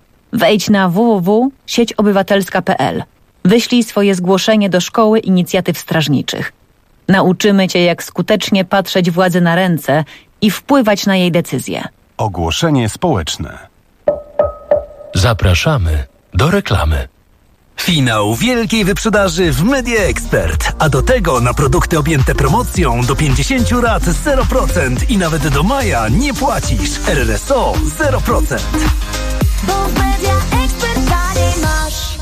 Wejdź na www.sieciobywatelska.pl. Wyślij swoje zgłoszenie do Szkoły Inicjatyw Strażniczych. Nauczymy cię, jak skutecznie patrzeć władzy na ręce i wpływać na jej decyzje. Ogłoszenie społeczne. Zapraszamy do reklamy. Finał wielkiej wyprzedaży w Media Expert, a do tego na produkty objęte promocją do 50 lat 0% i nawet do maja nie płacisz. RRSO 0%. Bo w Media Expert taniej masz.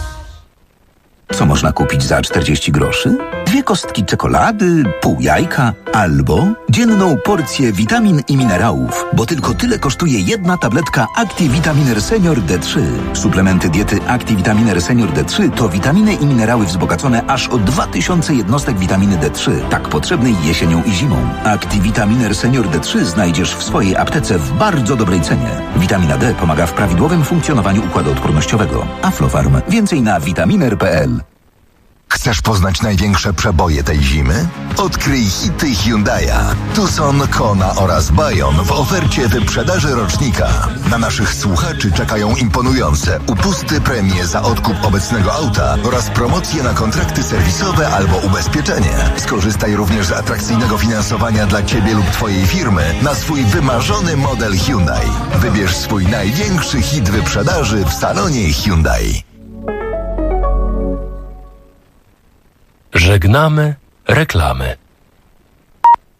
Co można kupić za 40 groszy? 2 kostki czekolady, pół jajka albo dzienną porcję witamin i minerałów, bo tylko tyle kosztuje jedna tabletka Activitaminer Senior D3. Suplementy diety Activitaminer Senior D3 to witaminy i minerały wzbogacone aż o 2000 jednostek witaminy D3, tak potrzebnej jesienią i zimą. Activitaminer Senior D3 znajdziesz w swojej aptece w bardzo dobrej cenie. Witamina D pomaga w prawidłowym funkcjonowaniu układu odpornościowego. Aflofarm. Więcej na vitaminer.pl. Chcesz poznać największe przeboje tej zimy? Odkryj hity Hyundai'a. Tucson, Kona oraz Bayon w ofercie wyprzedaży rocznika. Na naszych słuchaczy czekają imponujące upusty, premie za odkup obecnego auta oraz promocje na kontrakty serwisowe albo ubezpieczenie. Skorzystaj również z atrakcyjnego finansowania dla Ciebie lub Twojej firmy na swój wymarzony model Hyundai. Wybierz swój największy hit wyprzedaży w salonie Hyundai. Żegnamy reklamy.